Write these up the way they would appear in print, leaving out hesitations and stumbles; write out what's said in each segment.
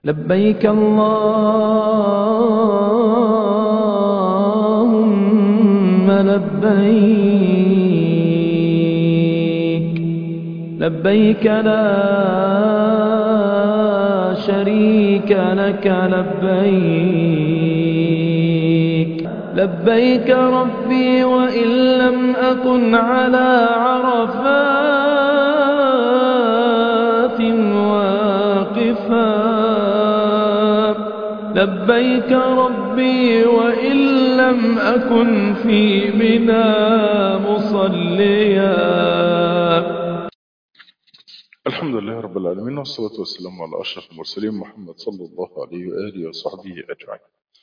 لبيك اللهم لبيك لبيك لا شريك لك لبيك لبيك ربي وإن لم أكن على عرفات واقفا لبيك ربي وإن لم أكن في منى مصليا. الحمد لله رب العالمين، والصلاة والسلام على أشرف المرسلين محمد صلى الله عليه وآله وصحبه أجمعين.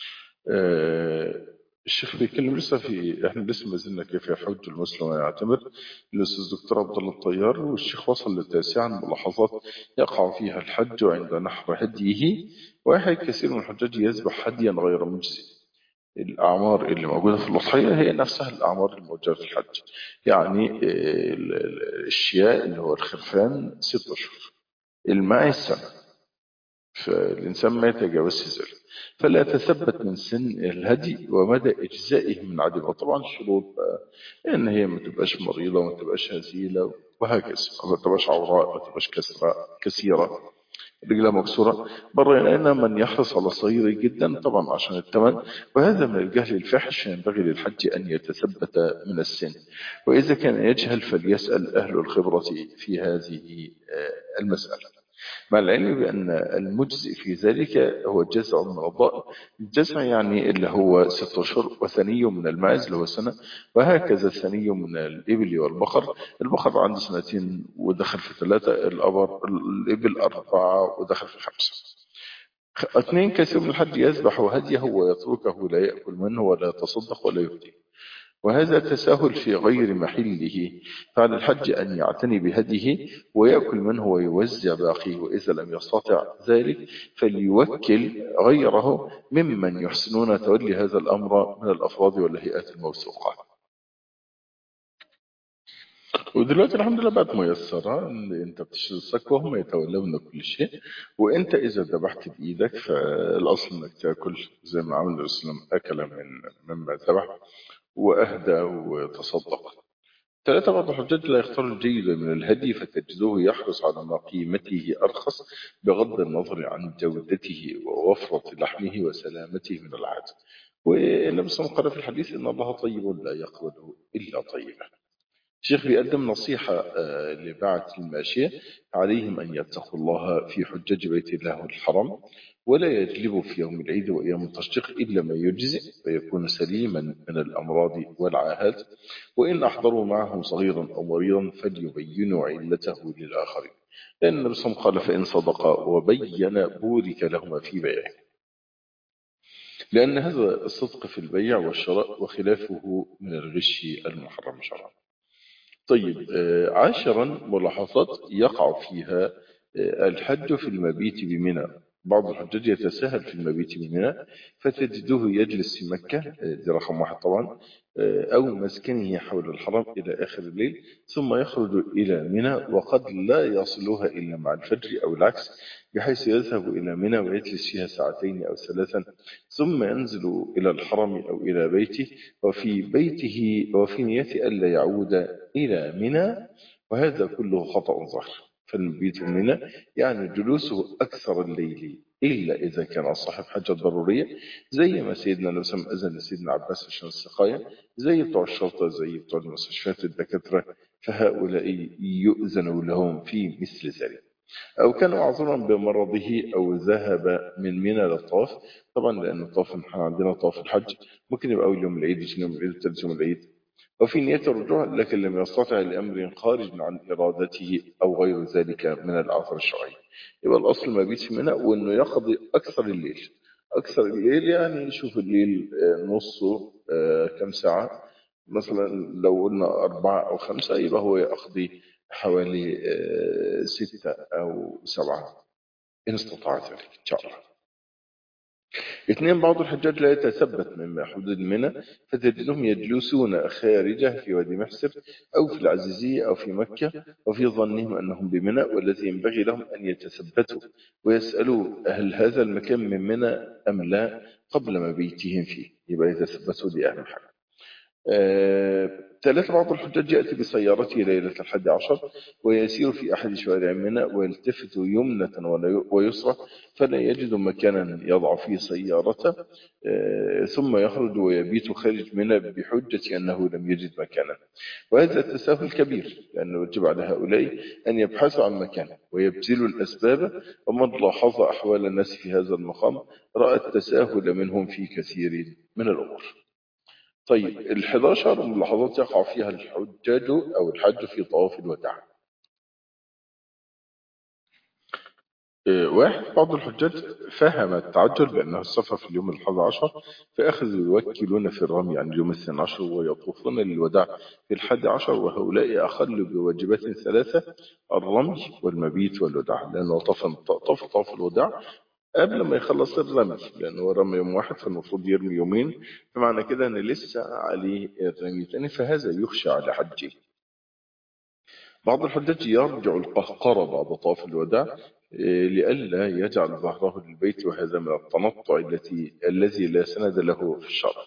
الشيخ بيتكلم لسه احنا لسه ما زلنا كيف يحج المسلم ويعتمر الأستاذ دكتور عبد الله الطيار، والشيخ وصل للتاسعة ملاحظات يقع فيها الحج عند نحر هديه، ويحيى كثير من الحجاج يذبح هديا غير مجزي. الأعمار اللي موجودة في الأضحية هي نفسها الأعمار الموجودة في الحج، يعني الشياء اللي هو الخرفان 6 أشهر، الماعز سنة، فالإنسان ما يتجاوزش ذلك، فلا يتثبت من سن الهدي ومدى إجزائه من عدمه. طبعا الشروط إن هي ما تبقاش مريضة وما تبقاش هزيلة وهكذا، ما تبقاش عوراء، ما تبقاش كثيرة، رجلها مكسورة بره. لأن من يحرص على صغير جدا طبعا عشان الثمن، وهذا من الجهل الفاحش، ينبغي للحج أن يتثبت من السن، وإذا كان يجهل فليسأل أهل الخبرة في هذه المسألة، مع العلم بأن المجزئ في ذلك هو جزع من الضأن. الجزع يعني اللي هو 6 أشهر، وثني من الماعز اللي هو سنة، وهكذا الثني من الإبل والبقر. البقر عنده 2 ودخل في 3، الإبل 4 ودخل في 5. 2 كثير من الحج يذبح هديه ويتركه لا يأكل منه ولا يتصدق ولا يهدي، وهذا تساهل في غير محله. فعلى الحج أن يعتني بهديه ويأكل منه ويوزع باقيه، وإذا لم يستطع ذلك فليوكل غيره ممن يحسنون تولي هذا الأمر من الأفراد والهيئات الموثوقة. ودلوقتي الحمد لله بقت ميسرة، ان انت بتشتري الصك وهم يتولون كل شيء، وانت اذا ذبحت بايدك فالاصل انك تاكل زي ما عمل الاسلام، اكل مما ذبح واهدى وتصدق. 3 بعض الحجاج لا يختار الجيد من الهدي، فتجده يحرص على ما قيمته أرخص بغض النظر عن جودته ووفرة لحمه وسلامته من العادة. والنبي صلى الله عليه وسلم قال في الحديث إن الله طيب لا يقبل إلا طيبا. الشيخ بيقدم نصيحة لبعث الماشية، عليهم أن يتقوا الله في حجاج بيت الله الحرام، ولا يجلبوا في يوم العيد وأيام التشريق إلا ما يجزئ ويكون سليما من الأمراض والعاهات، وإن أحضروا معهم صغيرا أو مريضا فليبينوا علته للآخرين، لأن النبي صلى الله عليه وسلم قال فإن صدقا وبين بورك لهما في بيعه، لأن هذا الصدق في البيع والشراء وخلافه من الغش المحرم شرعا. طيب، 10 ملاحظات يقع فيها الحج في المبيت بمنى. بعض الحجاج يتساهل في المبيت بمنى، فتجده يجلس في مكة، دي رقم 1 طبعا، أو مسكنه حول الحرم إلى آخر الليل، ثم يخرج إلى منى، وقد لا يصلها إلا مع الفجر أو العكس، بحيث يذهب إلى منى ويجلس فيها 2 أو 3، ثم ينزل إلى الحرم أو إلى بيته، وفي نيته ألا يعود إلى منى، وهذا كله خطأ ظاهر. فالمبيت من منى يعني جلوسه أكثر الليل، إلا إذا كان صاحب حاجة ضرورية، زي ما سيدنا النبي صلى الله عليه وسلم أذن لسيدنا عباس عشان السقاية، زي بتوع الشرطة، زي بتوع المستشفيات، الدكاترة، فهؤلاء يؤذن لهم في مثل ذلك. أو كان معذورا بمرضه أو ذهب من منى للطواف، طبعا لأن الطواف احنا عندنا طواف الحج ممكن يبقى أول يوم العيد، ثاني يوم العيد، ثالث يوم العيد، وفي نية الرجوع لكن لم يستطع لأمر خارج عن إرادته أو غير ذلك من الآثار الشرعية، يبقى الأصل ما بيت في منى، وإنه يقضي أكثر الليل. أكثر الليل يعني يشوف الليل نصه كم ساعة، مثلا لو قلنا 4 أو 5 يبقى هو يقضي حوالي 6 أو 7 إن استطاع ذلك إن شاء الله. اثنين، بعض الحجاج لا يتثبت من حدود منى، فتجدهم يجلسون خارجه في وادي محسر أو في العزيزية أو في مكة، وفي ظنهم أنهم بمنى، والذي ينبغي لهم أن يتثبتوا ويسألوا هل هذا المكان من منى أم لا قبل مبيتهم فيه. يبقى يتثبتوا، دي أهم حاجة. ثلاثة، بعض الحجاج يأتي بسيارته ليلة 11 ويسير في أحد شوارع منى ويلتفت يمنة ويسرى فلا يجد مكانا يضع فيه سيارته، ثم يخرج ويبيت خارج منى بحجة أنه لم يجد مكانا. وهذا تساهل كبير، لأنه يجب على هؤلاء أن يبحثوا عن مكان ويبذلوا الأسباب، ومن لاحظ أحوال الناس في هذا المقام رأى التساهل منهم في كثير من الأمور. طيب، ال11 ملاحظات يقع فيها الحجاج أو الحج في طواف الوداع. واحد، بعض الحجاج فهم التعجل بأنه السفر في اليوم 11، فأخذوا يوكلون في الرمي عن اليوم 12 ويطوفون للوداع في 11، وهؤلاء أخلوا بواجبات ثلاثة: الرمي والمبيت والوداع، لأنه طاف الوداع قبل ما يخلص الرمي، لأنه رمي يوم واحد فالمفروض يرمي يومين، فمعنى كده أن لسه عليه الرمي تاني، فهذا يخشى على حجه. بعض الحجاج يرجع القهقرة بعد طواف الوداع لئلا يجعل ظهره للبيت، وهذا من التنطع الذي لا سند له في الشرع،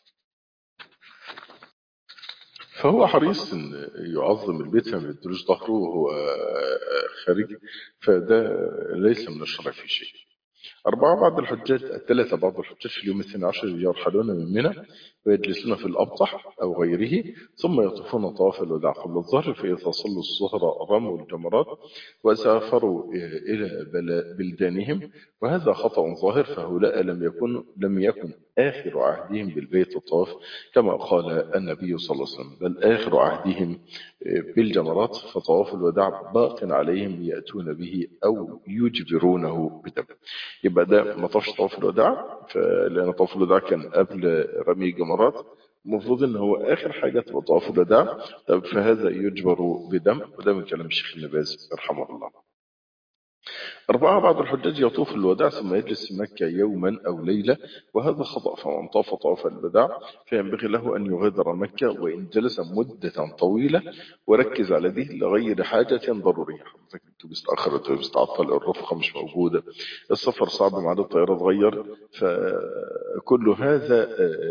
فهو حريص ان يعظم البيت فما يدلوش ظهره وهو خارج، فده ليس من الشرع في شيء. أربعة، بعض الحجاج الثلاثة، بعض الحجاج في اليوم 12 يرحلون من منى ويجلسون في الأبطح أو غيره، ثم يطوفون طواف الوداع قبل الظهر، فإذا صلوا الظهر رموا الجمرات وسافروا إلى بلدانهم، وهذا خطأ ظاهر، فهؤلاء لم يكن آخر عهدهم بالبيت الطواف كما قال النبي صلى الله عليه وسلم، بل آخر عهدهم بالجمرات، فطواف الوداع باق عليهم يأتون به أو يجبرونه بدم. يبقى ده ما طافش طواف الوداع، لأن طواف الوداع كان قبل رمي الجمرات، المفروض ان هو اخر حاجه تبقى طواف الوداع. طب فهذا يجبر بدم، وده من كلام الشيخ ابن باز رحمه الله. أربعة، بعض الحجاج يطوف الوداع ثم يجلس في مكة يوما أو ليلة، وهذا خطأ، فمن طاف طواف الوداع فينبغي له أن يغادر مكة وإن جلس مدة طويلة، وركز على ذي لغير حاجة ضرورية. حضرتك الأتوبيس اتأخر، الأتوبيس تعطل، الرفقة مش موجودة، السفر صعب، ميعاد الطيارة اتغير، فكل هذا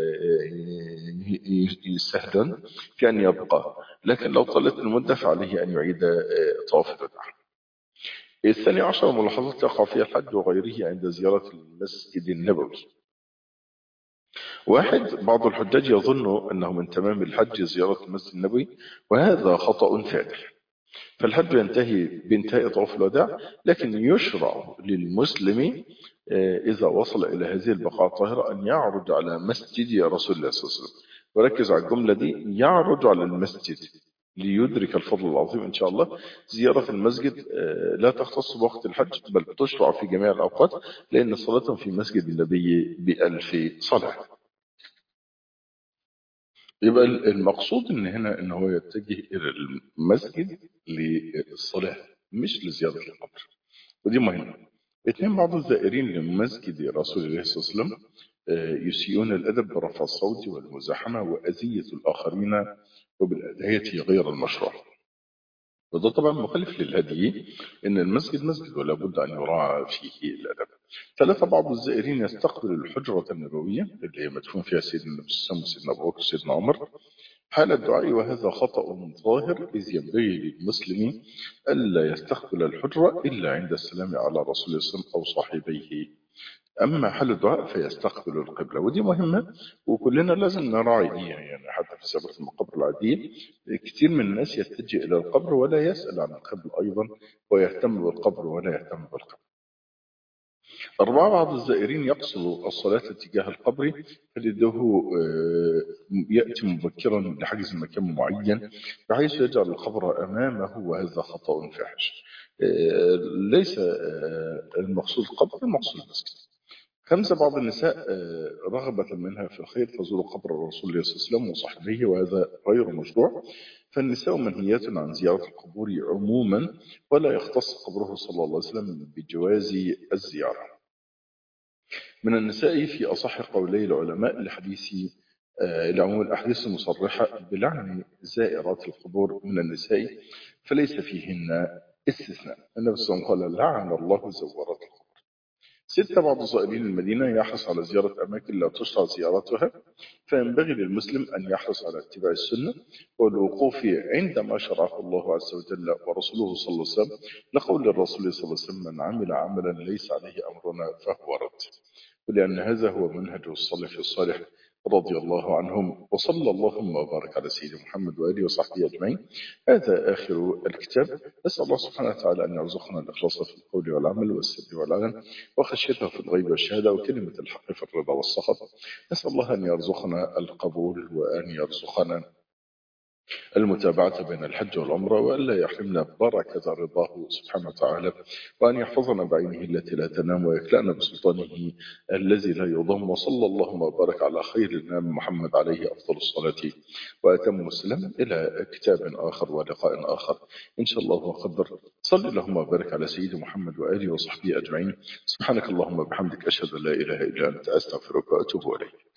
يستهدن في أن يبقى، لكن لو طالت المدة فعليه أن يعيد طواف الوداع. الثاني عشر، ملاحظات تقع فيها الحج وغيره عند زيارة المسجد النبوي. واحد، بعض الحجاج يظن أنه من تمام الحج زيارة المسجد النبوي، وهذا خطأ فادح، فالحج ينتهي بانتهاء طواف الوداع، لكن يشرع للمسلم إذا وصل إلى هذه البقعة الطاهرة أن يعرج على مسجد رسول الله صلى الله عليه وسلم. وركز على الجملة دي، يعرج على المسجد ليدرك الفضل العظيم إن شاء الله. زيارة المسجد لا تختص بوقت الحج، بل تشرع في جميع الأوقات، لأن صلاة في مسجد النبي ب1000 صلاة. يبقى المقصود ان هنا ان هو يتجه الى المسجد للصلاة مش لزيارة القبر، ودي مهمة. اثنين، بعض الزائرين لمسجد رسول الله صلى الله عليه وسلم يسيئون الأدب برفع الصوت والمزاحمة وأذية الآخرين وبالأدعية غير المشروع، وده طبعا مخالف للهدي، ان المسجد مسجد ولا بد ان يراعى فيه الادب. ثلاثة، بعض الزائرين يستقبل الحجرة النبوية اللي هي مدفون فيها سيدنا النبي صلى الله عليه وسلم وسيدنا ابو بكر وسيدنا عمر حال الدعاء، وهذا خطأ ظاهر، إذ ينبغي للمسلم ألا يستقبل الحجرة إلا عند السلام على رسول الله صلى الله عليه وسلم أو صاحبيه، أما حال الدعاء فيستقبل القبلة، ودي مهمة وكلنا لازم نراعي دي. يعني حتى في سيرة المقابر العادية كثير من الناس يتجه إلى القبر ولا يسأل عن القبر أيضا، ويهتم بالقبر ولا يهتم بالقبر. أربعة، بعض الزائرين يقصد الصلاة تجاه القبر، فجده يأتي مبكرا لحجز مكان معين بحيث يجعل القبر أمامه، وهذا خطأ فاحش. ليس المقصود القبر، المقصود المسجد. خمسة، بعض النساء رغبة منها في الخير تزور قبر الرسول صلى الله عليه وسلم وصحبه، وهذا غير مشروع، فالنساء منهيات عن زيارة القبور عموما، ولا يختص قبره صلى الله عليه وسلم بجواز الزيارة. من النساء في أصح قولي العلماء لعموم الأحاديث المصرحة بلعن زائرات القبور من النساء، فليس فيهن استثناء. النبي صلى الله عليه وسلم قال: لعن الله زوارات القبور. 6. بعض زائرين المدينة يحرص على زيارة أماكن لا تشرع زيارتها، فينبغي للمسلم أن يحرص على اتباع السنة والوقوف عندما شرعه الله عز وجل ورسوله صلى الله عليه وسلم، لقول الرسول صلى الله عليه وسلم: من عمل عملا ليس عليه أمرنا فهو رد. ولأن هذا هو منهج السلف الصالح رضي الله عنهم. وصلى اللهم وبارك على سيدنا محمد وآله وصحبه أجمعين. هذا آخر الكتاب. نسأل الله سبحانه وتعالى أن يرزقنا الإخلاص في القول والعمل والسر والعلن، وخشيته في الغيب والشهادة، وكلمة الحق في الرضا والسخط. نسأل الله أن يرزقنا القبول، وأن يرزقنا المتابعة بين الحج والعمرة، وألا يحرمنا بركة رضاه سبحانه وتعالى، وأن يحفظنا بعينه التي لا تنام، ويكلأنا بسلطانه الذي لا يضم. وصلى اللهم وبارك على خير النبي محمد عليه أفضل الصلاة وأتم السلام. إلى كتاب آخر ولقاء آخر إن شاء الله وقدر. صلى اللهم وبارك على سيدنا محمد وآله وصحبه أجمعين. سبحانك اللهم وبحمدك، أشهد أن لا إله إلا أنت، أستغفرك وأتوب إليك.